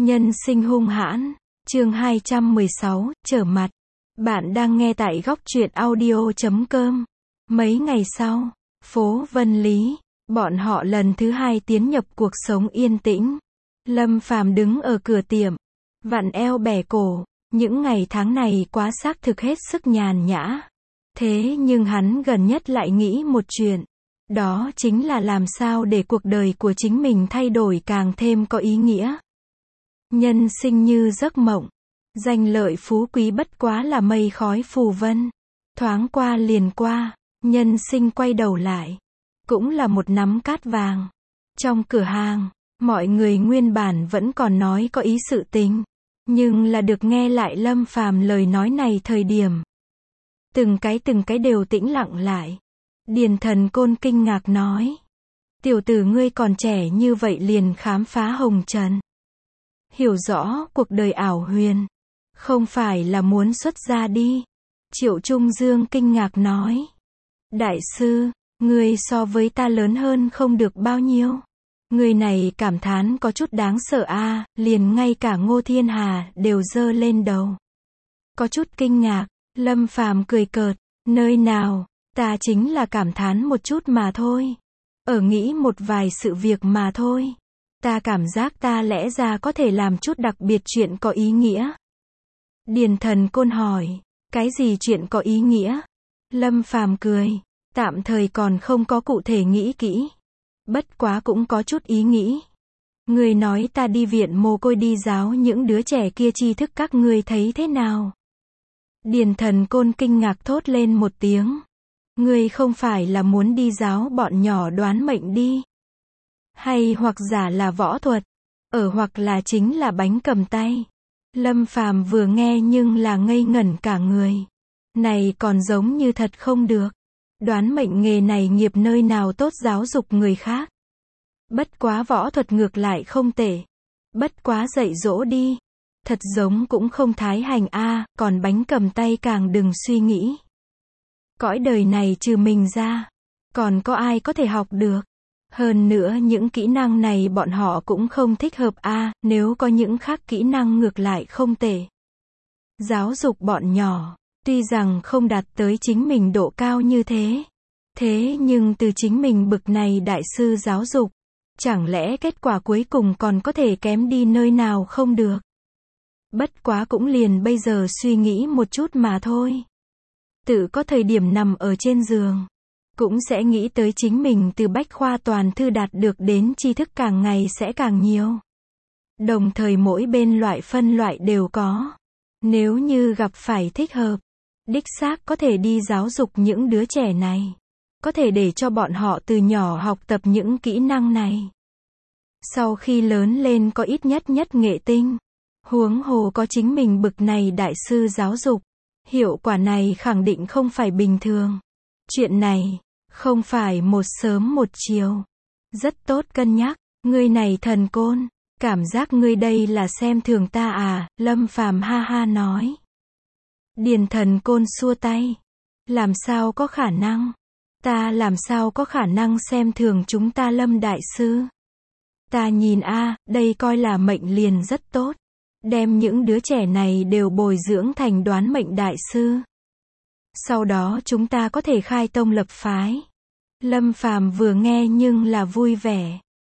Nhân sinh hung hãn, chương 216, trở mặt. Bạn đang nghe tại góc truyện audio.com. Mấy ngày sau, phố Vân Lý, bọn họ lần thứ hai tiến nhập cuộc sống yên tĩnh. Lâm Phàm đứng ở cửa tiệm, vặn eo bẻ cổ. Những ngày tháng này quá xác thực hết sức nhàn nhã. Thế nhưng hắn gần nhất lại nghĩ một chuyện. Đó chính là làm sao để cuộc đời của chính mình thay đổi càng thêm có ý nghĩa. Nhân sinh như giấc mộng. Danh lợi phú quý bất quá là mây khói phù vân. Thoáng qua liền qua, nhân sinh quay đầu lại. Cũng là một nắm cát vàng. Trong cửa hàng, mọi người nguyên bản vẫn còn nói có ý sự tình. Nhưng là được nghe lại Lâm Phàm lời nói này thời điểm. Từng cái đều tĩnh lặng lại. Điền Thần Côn kinh ngạc nói. Tiểu tử ngươi còn trẻ như vậy liền khám phá hồng trần. Hiểu rõ cuộc đời ảo huyền. Không phải là muốn xuất gia đi. Triệu Trung Dương kinh ngạc nói. Đại sư, ngươi so với ta lớn hơn không được bao nhiêu. Người này cảm thán có chút đáng sợ a, liền ngay cả Ngô Thiên Hà đều giơ lên đầu. Có chút kinh ngạc, Lâm Phàm cười cợt, nơi nào, ta chính là cảm thán một chút mà thôi. Ở nghĩ một vài sự việc mà thôi. Ta cảm giác ta lẽ ra có thể làm chút đặc biệt chuyện có ý nghĩa. Điền Thần Côn hỏi, cái gì chuyện có ý nghĩa? Lâm Phàm cười, tạm thời còn không có cụ thể nghĩ kỹ. Bất quá cũng có chút ý nghĩ. Người nói ta đi viện mồ côi đi giáo những đứa trẻ kia tri thức các ngươi thấy thế nào? Điền Thần Côn kinh ngạc thốt lên một tiếng. Ngươi không phải là muốn đi giáo bọn nhỏ đoán mệnh đi? Hay hoặc giả là võ thuật? Hoặc là chính là bánh cầm tay? Lâm Phàm vừa nghe nhưng là ngây ngẩn cả người. Này còn giống như thật không được. Đoán mệnh nghề này nghiệp nơi nào tốt giáo dục người khác. Bất quá võ thuật ngược lại không tệ. Bất quá dạy dỗ đi. Thật giống cũng không thái hành a, còn bánh cầm tay càng đừng suy nghĩ. Cõi đời này trừ mình ra, còn có ai có thể học được. Hơn nữa những kỹ năng này bọn họ cũng không thích hợp a, nếu có những khác kỹ năng ngược lại không tệ. Giáo dục bọn nhỏ. Tuy rằng không đạt tới chính mình độ cao như thế. Thế nhưng từ chính mình bực này đại sư giáo dục. Chẳng lẽ kết quả cuối cùng còn có thể kém đi nơi nào không được. Bất quá cũng liền bây giờ suy nghĩ một chút mà thôi. Tự có thời điểm nằm ở trên giường. Cũng sẽ nghĩ tới chính mình từ bách khoa toàn thư đạt được đến tri thức càng ngày sẽ càng nhiều. Đồng thời mỗi bên loại phân loại đều có. Nếu như gặp phải thích hợp. Đích xác có thể đi giáo dục những đứa trẻ này. Có thể để cho bọn họ từ nhỏ học tập những kỹ năng này. Sau khi lớn lên có ít nhất nghệ tinh. Huống hồ có chính mình bực này đại sư giáo dục. Hiệu quả này khẳng định không phải bình thường. Chuyện này, không phải một sớm một chiều. Rất tốt cân nhắc, ngươi này Thần Côn. Cảm giác ngươi đây là xem thường ta à, Lâm Phàm ha ha nói. Điền Thần Côn xua tay. Làm sao có khả năng? Ta làm sao có khả năng xem thường chúng ta Lâm Đại Sư? Ta nhìn đây coi là mệnh liền rất tốt. Đem những đứa trẻ này đều bồi dưỡng thành đoán mệnh đại sư. Sau đó chúng ta có thể khai tông lập phái. Lâm Phàm vừa nghe nhưng là vui vẻ.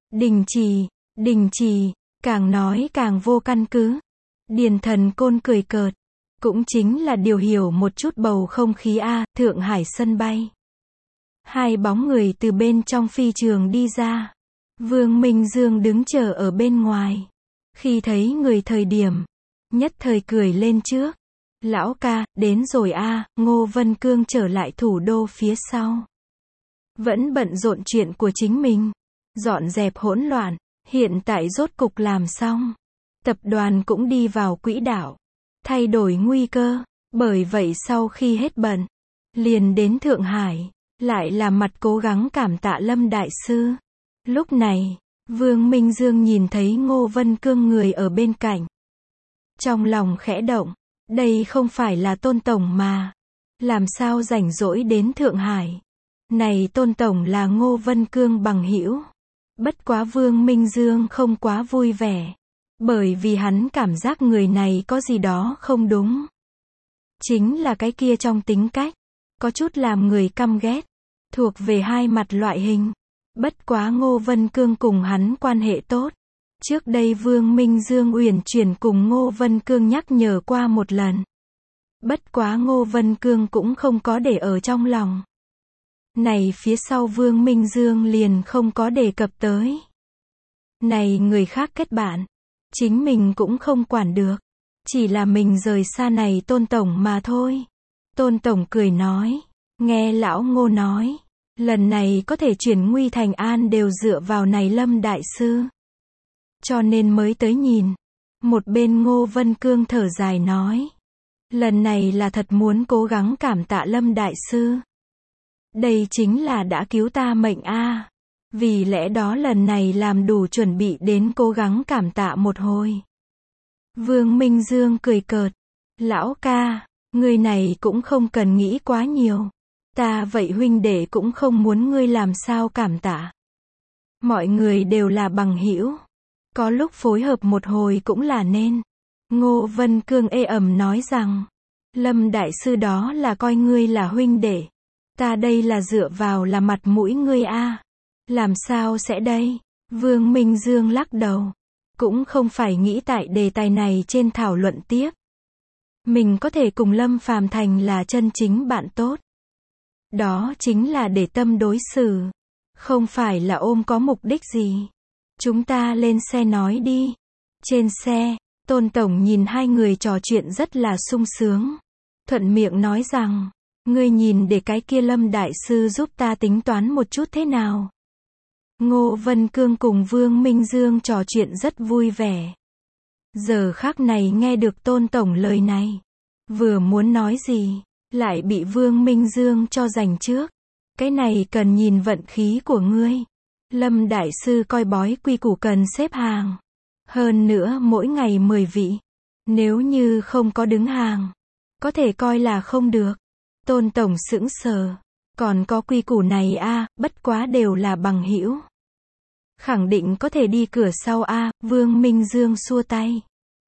Đình chỉ, càng nói càng vô căn cứ. Điền Thần Côn cười cợt. Cũng chính là điều hiểu một chút bầu không khí Thượng Hải sân bay. Hai bóng người từ bên trong phi trường đi ra. Vương Minh Dương đứng chờ ở bên ngoài. Khi thấy người thời điểm, nhất thời cười lên trước. Lão ca, đến rồi Ngô Vân Cương trở lại thủ đô phía sau. Vẫn bận rộn chuyện của chính mình. Dọn dẹp hỗn loạn, hiện tại rốt cục làm xong. Tập đoàn cũng đi vào quỹ đạo. Thay đổi nguy cơ, bởi vậy sau khi hết bận, liền đến Thượng Hải, lại là mặt cố gắng cảm tạ Lâm Đại Sư. Lúc này, Vương Minh Dương nhìn thấy Ngô Vân Cương người ở bên cạnh. Trong lòng khẽ động, đây không phải là Tôn Tổng mà. Làm sao rảnh rỗi đến Thượng Hải. Này Tôn Tổng là Ngô Vân Cương bằng hữu. Bất quá Vương Minh Dương không quá vui vẻ. Bởi vì hắn cảm giác người này có gì đó không đúng. Chính là cái kia trong tính cách. Có chút làm người căm ghét. Thuộc về hai mặt loại hình. Bất quá Ngô Vân Cương cùng hắn quan hệ tốt. Trước đây Vương Minh Dương uyển chuyển cùng Ngô Vân Cương nhắc nhở qua một lần. Bất quá Ngô Vân Cương cũng không có để ở trong lòng. Này phía sau Vương Minh Dương liền không có đề cập tới. Này người khác kết bạn. Chính mình cũng không quản được. Chỉ là mình rời xa này Tôn Tổng mà thôi. Tôn Tổng cười nói. Nghe lão Ngô nói. Lần này có thể chuyển nguy thành an đều dựa vào này Lâm Đại Sư. Cho nên mới tới nhìn. Một bên Ngô Vân Cương thở dài nói. Lần này là thật muốn cố gắng cảm tạ Lâm Đại Sư. Đây chính là đã cứu ta mệnh a. Vì lẽ đó lần này làm đủ chuẩn bị đến cố gắng cảm tạ một hồi. Vương Minh Dương cười cợt. Lão ca, người này cũng không cần nghĩ quá nhiều. Ta vậy huynh đệ cũng không muốn ngươi làm sao cảm tạ. Mọi người đều là bằng hữu. Có lúc phối hợp một hồi cũng là nên. Ngô Vân Cương ê ẩm nói rằng. Lâm Đại Sư đó là coi ngươi là huynh đệ. Ta đây là dựa vào là mặt mũi ngươi a. Làm sao sẽ đây? Vương Minh Dương lắc đầu. Cũng không phải nghĩ tại đề tài này trên thảo luận tiếp. Mình có thể cùng Lâm Phàm thành là chân chính bạn tốt. Đó chính là để tâm đối xử. Không phải là ôm có mục đích gì. Chúng ta lên xe nói đi. Trên xe, Tôn Tổng nhìn hai người trò chuyện rất là sung sướng. Thuận miệng nói rằng, ngươi nhìn để cái kia Lâm Đại Sư giúp ta tính toán một chút thế nào. Ngô Vân Cương cùng Vương Minh Dương trò chuyện rất vui vẻ. Giờ khắc này nghe được Tôn Tổng lời này. Vừa muốn nói gì, lại bị Vương Minh Dương cho giành trước. Cái này cần nhìn vận khí của ngươi. Lâm Đại Sư coi bói quy củ cần xếp hàng. Hơn nữa mỗi ngày 10 vị. Nếu như không có đứng hàng, có thể coi là không được. Tôn Tổng sững sờ. Còn có quy củ này a, bất quá đều là bằng hữu. Khẳng định có thể đi cửa sau a. Vương Minh Dương xua tay.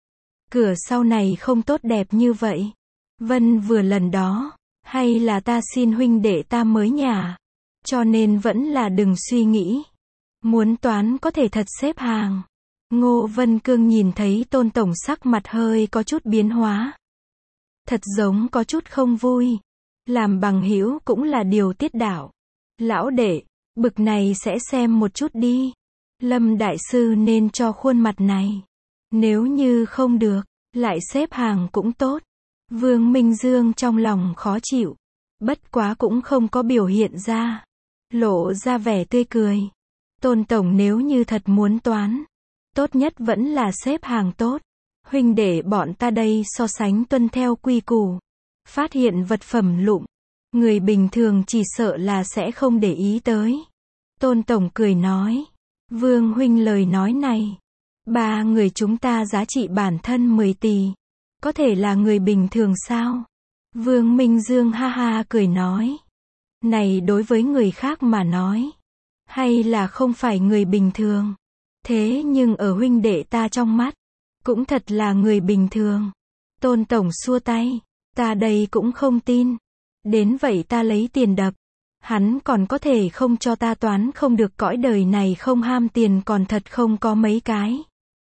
Cửa sau này không tốt đẹp như vậy. Vân vừa lần đó, hay là ta xin huynh đệ ta mới nhả. Cho nên vẫn là đừng suy nghĩ. Muốn toán có thể thật xếp hàng. Ngô Vân Cương nhìn thấy Tôn Tổng sắc mặt hơi có chút biến hóa. Thật giống có chút không vui. Làm bằng hữu cũng là điều tiết đạo. Lão đệ, bực này sẽ xem một chút đi. Lâm Đại Sư nên cho khuôn mặt này. Nếu như không được, lại xếp hàng cũng tốt. Vương Minh Dương trong lòng khó chịu. Bất quá cũng không có biểu hiện ra. Lộ ra vẻ tươi cười. Tôn Tổng nếu như thật muốn toán. Tốt nhất vẫn là xếp hàng tốt. Huynh đệ bọn ta đây so sánh tuân theo quy củ. Phát hiện vật phẩm lụm. Người bình thường chỉ sợ là sẽ không để ý tới. Tôn Tổng cười nói. Vương huynh lời nói này. Ba người chúng ta giá trị bản thân 10 tỷ. Có thể là người bình thường sao? Vương Minh Dương ha ha cười nói. Này đối với người khác mà nói. Hay là không phải người bình thường. Thế nhưng ở huynh đệ ta trong mắt. Cũng thật là người bình thường. Tôn Tổng xua tay. Ta đây cũng không tin. Đến vậy ta lấy tiền đập. Hắn còn có thể không cho ta toán không được, cõi đời này không ham tiền còn thật không có mấy cái.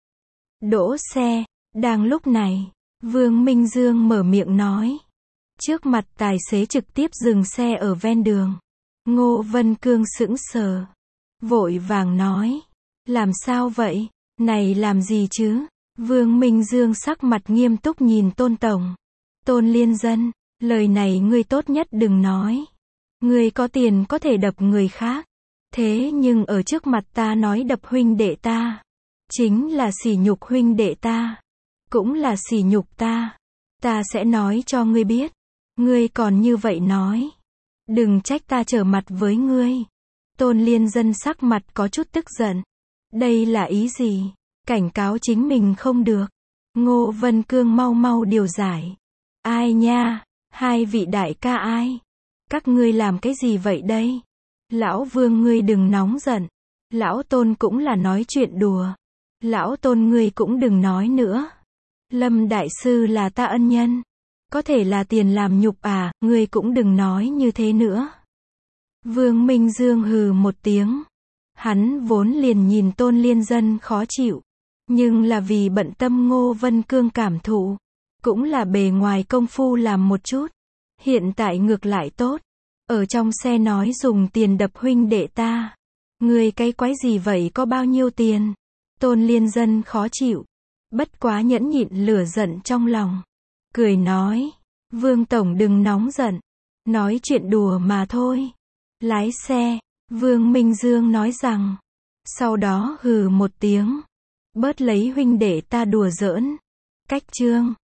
Đỗ xe. Đang lúc này, Vương Minh Dương mở miệng nói. Trước mặt tài xế trực tiếp dừng xe ở ven đường. Ngô Vân Cương sững sờ. Vội vàng nói. Làm sao vậy? Này làm gì chứ? Vương Minh Dương sắc mặt nghiêm túc nhìn Tôn Tổng. Tôn Liên Dân, lời này ngươi tốt nhất đừng nói. Ngươi có tiền có thể đập người khác. Thế nhưng ở trước mặt ta nói đập huynh đệ ta. Chính là sỉ nhục huynh đệ ta. Cũng là sỉ nhục ta. Ta sẽ nói cho ngươi biết. Ngươi còn như vậy nói. Đừng trách ta trở mặt với ngươi. Tôn Liên Dân sắc mặt có chút tức giận. Đây là ý gì? Cảnh cáo chính mình không được. Ngô Vân Cương mau mau điều giải. Ai nha? Hai vị đại ca ai? Các ngươi làm cái gì vậy đây? Lão Vương ngươi đừng nóng giận. Lão Tôn cũng là nói chuyện đùa. Lão Tôn ngươi cũng đừng nói nữa. Lâm đại sư là ta ân nhân. Có thể là tiền làm nhục à, ngươi cũng đừng nói như thế nữa. Vương Minh Dương hừ một tiếng. Hắn vốn liền nhìn Tôn Liên Dân khó chịu. Nhưng là vì bận tâm Ngô Vân Cương cảm thụ. Cũng là bề ngoài công phu làm một chút. Hiện tại ngược lại tốt. Ở trong xe nói dùng tiền đập huynh đệ ta. Ngươi cái quái gì vậy, có bao nhiêu tiền? Tôn Liên Dân khó chịu. Bất quá nhẫn nhịn lửa giận trong lòng. Cười nói. Vương Tổng đừng nóng giận. Nói chuyện đùa mà thôi. Lái xe. Vương Minh Dương nói rằng. Sau đó hừ một tiếng. Bớt lấy huynh đệ ta đùa giỡn. Cách chương.